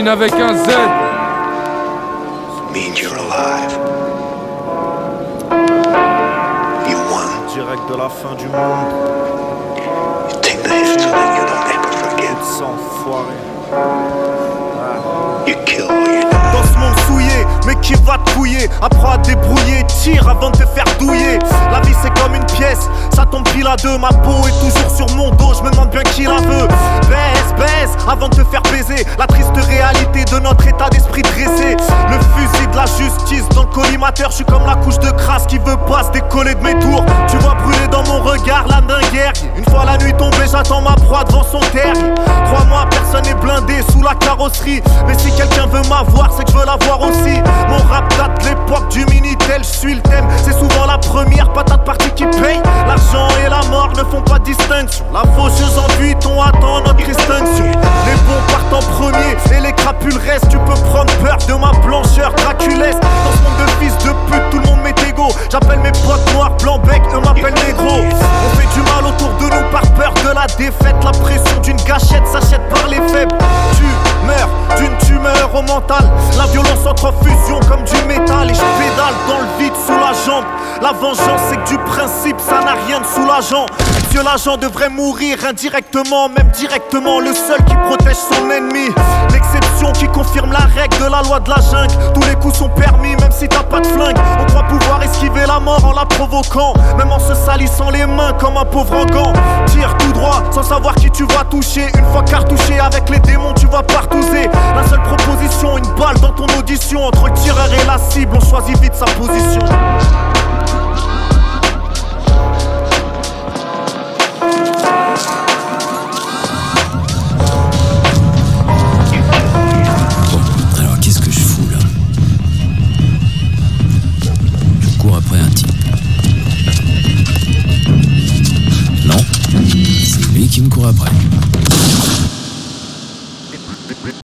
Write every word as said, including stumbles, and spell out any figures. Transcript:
termine avec un Z. Means you're alive. You won. Direct de la fin du monde. You take the hit so that you don't ever forget. Sans foirer. You kill all you know. Dans ce monde souillé, mais qui va te couiller? Apprends à débrouiller, tire avant de te faire douiller. La vie c'est comme une pièce, ça tombe pile à deux. Ma peau est toujours sur mon dos, je me demande bien qui la veut. Baise, baise, avant de te faire baiser. La triste réalité de notre état d'esprit dressé. Le fusil de la justice dans le collimateur. Je suis comme la couche de crasse qui veut pas se décoller de mes tours. Tu vois brûler dans mon regard la guerre. Une fois la nuit tombée, j'attends ma proie devant son terrier. Crois-moi, personne n'est blindé sous la carrosserie. Mais si quelqu'un veut m'avoir, c'est que je veux l'avoir aussi. Mon rap date de l'époque du Minitel, je suis le thème. C'est souvent la première patate partie qui paye. L'argent et la mort ne font pas de distinction. La faucheuse en buton attend notre extinction. Les bons partent en premier et les crapules restent. Tu peux prendre peur de ma blancheur draculesque. Dans ce monde de fils de pute, tout le monde m'est égaux. J'appelle mes potes noirs, blanc bec, eux m'appellent négro. On fait du mal autour de nous par peur de la défaite. La pression d'une gâchette s'achète par les faibles. Tu meurs d'une tumeur au mental. La violence entre en fusion comme du métal. Et je pédale dans le vide sous la jambe. La vengeance c'est que du principe ça n'a rien de soulageant. Dieu l'agent devrait mourir indirectement, même directement. Le seul qui protège son ennemi. L'exception qui confirme la règle de la loi de la jungle. Tous les coups sont permis même si t'as pas de flingue. On croit pouvoir esquiver la mort en la provoquant. Même en se salissant les mains comme un pauvre en gant. Tire tout droit sans savoir qui tu vas toucher. Une fois cartouché avec les démons tu vas partouzer. La seule proposition, une balle dans ton audition. Entre le tireur et la cible, on choisit vite sa position. Alors qu'est-ce que je fous là? Je cours après un type. Non, c'est lui qui me court après.